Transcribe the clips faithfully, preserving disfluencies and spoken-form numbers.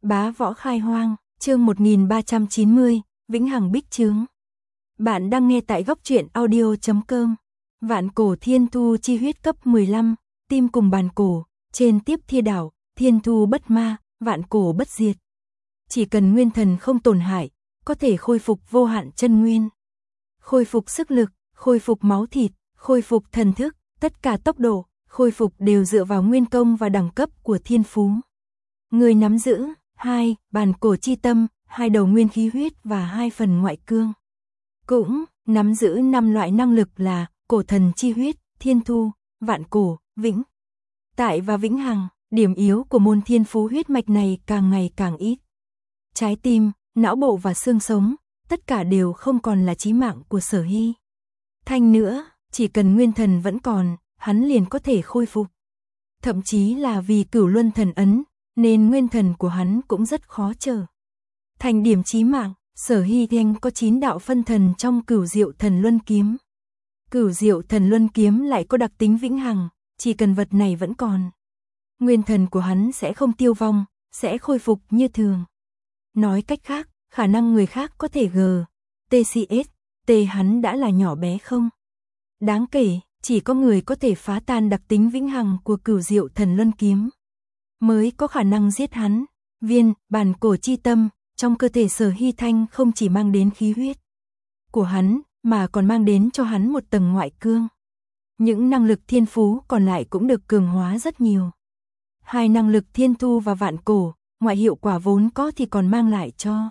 Bá võ khai hoang, chương một nghìn ba trăm chín mươi, Vĩnh Hằng Bích Trướng. Bạn đang nghe tại góc truyện audio chấm com. Vạn cổ thiên thu chi huyết cấp mười lăm, tim cùng bàn cổ, trên tiếp thiên đảo, thiên thu bất ma, vạn cổ bất diệt. Chỉ cần nguyên thần không tổn hại, có thể khôi phục vô hạn chân nguyên. Khôi phục sức lực, khôi phục máu thịt, khôi phục thần thức, tất cả tốc độ, khôi phục đều dựa vào nguyên công và đẳng cấp của thiên phú. Người nắm giữ hai bàn cổ chi tâm, hai đầu nguyên khí huyết và hai phần ngoại cương. Cũng nắm giữ năm loại năng lực là cổ thần chi huyết, thiên thu, vạn cổ, vĩnh tại và vĩnh hằng. Điểm yếu của môn thiên phú huyết mạch này càng ngày càng ít. Trái tim, não bộ và xương sống, tất cả đều không còn là chí mạng của Sở Hy Thanh nữa, chỉ cần nguyên thần vẫn còn, hắn liền có thể khôi phục. Thậm chí là vì cửu luân thần ấn, nên nguyên thần của hắn cũng rất khó trở thành điểm chí mạng. Sở Hy Thanh có chín đạo phân thần trong cửu diệu thần luân kiếm. Cửu diệu thần luân kiếm lại có đặc tính vĩnh hằng, chỉ cần vật này vẫn còn, nguyên thần của hắn sẽ không tiêu vong, sẽ khôi phục như thường. Nói cách khác, khả năng người khác có thể G, tê xê ét, T hắn đã là nhỏ bé không đáng kể, chỉ có người có thể phá tan đặc tính vĩnh hằng của cửu diệu thần luân kiếm mới có khả năng giết hắn. Viên bàn cổ chi tâm trong cơ thể Sở Hy Thanh không chỉ mang đến khí huyết của hắn, mà còn mang đến cho hắn một tầng ngoại cương. Những năng lực thiên phú còn lại cũng được cường hóa rất nhiều. Hai năng lực thiên thu và vạn cổ, ngoại hiệu quả vốn có thì còn mang lại cho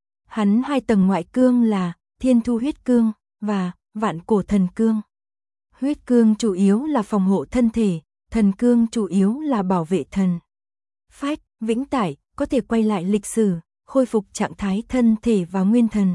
hắn hai tầng ngoại cương là thiên thu huyết cương và vạn cổ thần cương. Huyết cương chủ yếu là phòng hộ thân thể, thần cương chủ yếu là bảo vệ thần phách. Vĩnh tại có thể quay lại lịch sử, khôi phục trạng thái thân thể và nguyên thần.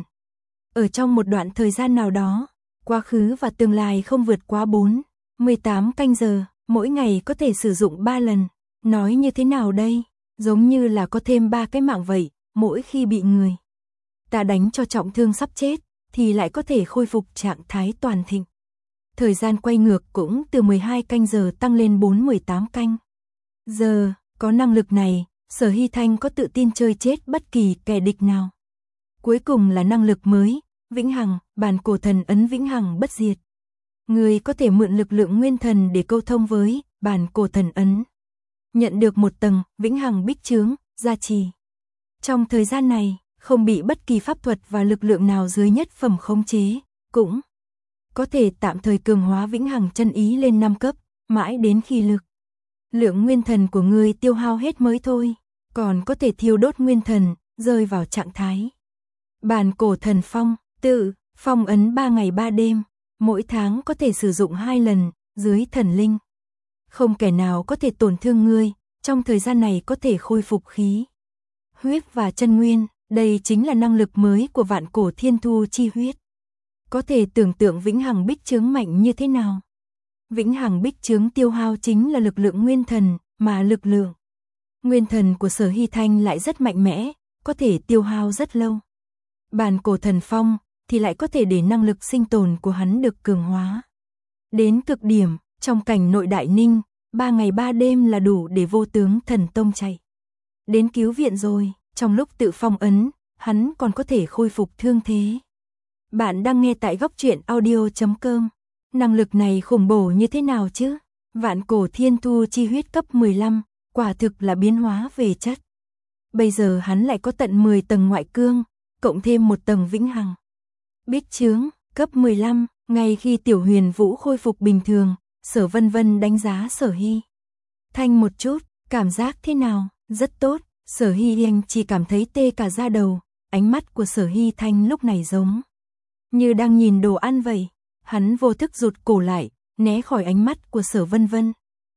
Ở trong một đoạn thời gian nào đó, quá khứ và tương lai không vượt quá bốn, mười tám canh giờ, mỗi ngày có thể sử dụng ba lần. Nói như thế nào đây? Giống như là có thêm ba cái mạng vậy, mỗi khi bị người ta đánh cho trọng thương sắp chết, thì lại có thể khôi phục trạng thái toàn thịnh. Thời gian quay ngược cũng từ mười hai canh giờ tăng lên bốn mười tám canh giờ. Có năng lực này, Sở Hy Thanh có tự tin chơi chết bất kỳ kẻ địch nào. Cuối cùng là năng lực mới, vĩnh hằng, bàn cổ thần ấn vĩnh hằng bất diệt. Người có thể mượn lực lượng nguyên thần để câu thông với bàn cổ thần ấn, nhận được một tầng vĩnh hằng bích trướng gia trì. Trong thời gian này, không bị bất kỳ pháp thuật và lực lượng nào dưới nhất phẩm khống chế, cũng có thể tạm thời cường hóa vĩnh hằng chân ý lên năm cấp, mãi đến khi lực lượng nguyên thần của người tiêu hao hết mới thôi. Còn có thể thiêu đốt nguyên thần, rơi vào trạng thái bàn cổ thần phong, tự phong ấn ba ngày ba đêm, mỗi tháng có thể sử dụng hai lần, dưới thần linh không kẻ nào có thể tổn thương ngươi. Trong thời gian này có thể khôi phục khí huyết và chân nguyên. Đây chính là năng lực mới của vạn cổ thiên thu chi huyết. Có thể tưởng tượng vĩnh hằng bích trướng mạnh như thế nào. Vĩnh hằng bích trướng tiêu hao chính là lực lượng nguyên thần, mà lực lượng nguyên thần của Sở Hy Thanh lại rất mạnh mẽ, có thể tiêu hao rất lâu. Bàn cổ thần phong thì lại có thể để năng lực sinh tồn của hắn được cường hóa đến cực điểm. Trong cảnh nội đại ninh, ba ngày ba đêm là đủ để vô tướng thần tông chạy đến cứu viện rồi. Trong lúc tự phong ấn, hắn còn có thể khôi phục thương thế. Bạn đang nghe tại góc truyện audio chấm com. Năng lực này khủng bổ như thế nào chứ? Vạn cổ thiên thu chi huyết cấp mười lăm, quả thực là biến hóa về chất. Bây giờ hắn lại có tận mười tầng ngoại cương, cộng thêm một tầng vĩnh hằng bích trướng, cấp mười lăm. Ngay khi Tiểu Huyền Vũ khôi phục bình thường, Sở Vân Vân đánh giá Sở Hy Thanh một chút, cảm giác thế nào? Rất tốt. Sở Hy Thanh chỉ cảm thấy tê cả da đầu. Ánh mắt của Sở Hy Thanh lúc này giống như đang nhìn đồ ăn vậy. Hắn vô thức rụt cổ lại, né khỏi ánh mắt của Sở Vân Vân.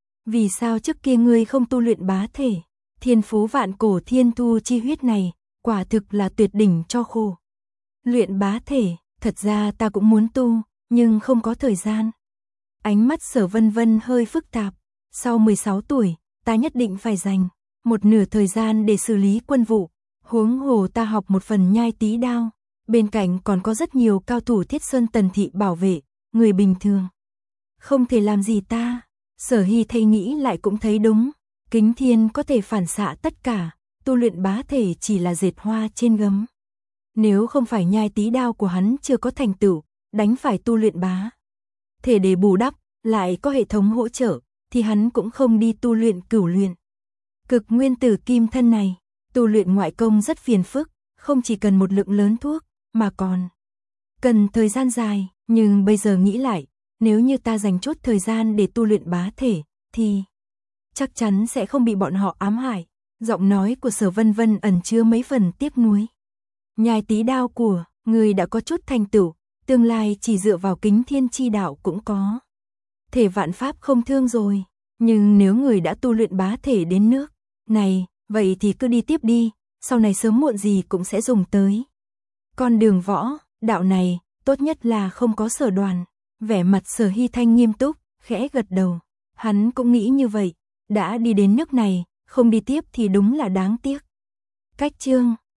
Vì sao trước kia ngươi không tu luyện bá thể? Thiên phú vạn cổ thiên thu chi huyết này, quả thực là tuyệt đỉnh cho khổ luyện bá thể. Thật ra ta cũng muốn tu, nhưng không có thời gian. Ánh mắt Sở Vân Vân hơi phức tạp. Sau mười sáu tuổi, ta nhất định phải dành một nửa thời gian để xử lý quân vụ. Huống hồ ta học một phần nhai tí đao. Bên cạnh còn có rất nhiều cao thủ Thiết Sơn Tần Thị bảo vệ, người bình thường không thể làm gì ta. Sở Hy Thanh nghĩ lại cũng thấy đúng. Kính thiên có thể phản xạ tất cả, tu luyện bá thể chỉ là dệt hoa trên gấm. Nếu không phải nhai tí đao của hắn chưa có thành tựu, đánh phải tu luyện bá thể để bù đắp, lại có hệ thống hỗ trợ, thì hắn cũng không đi tu luyện cửu luyện. Cực nguyên tử kim thân này, tu luyện ngoại công rất phiền phức, không chỉ cần một lượng lớn thuốc, mà còn cần thời gian dài, nhưng bây giờ nghĩ lại, nếu như ta dành chút thời gian để tu luyện bá thể, thì chắc chắn sẽ không bị bọn họ ám hại. Giọng nói của Sở Vân Vân ẩn chứa mấy phần tiếc nuối. Nhai tí đao của người đã có chút thành tựu, tương lai chỉ dựa vào kính thiên chi đạo cũng có thể vạn pháp không thương rồi. Nhưng nếu người đã tu luyện bá thể đến nước này, vậy thì cứ đi tiếp đi, sau này sớm muộn gì cũng sẽ dùng tới. Con đường võ đạo này, tốt nhất là không có Sở Đoàn. Vẻ mặt Sở Hy Thanh nghiêm túc, khẽ gật đầu. Hắn cũng nghĩ như vậy, đã đi đến nước này, không đi tiếp thì đúng là đáng tiếc. Cách chương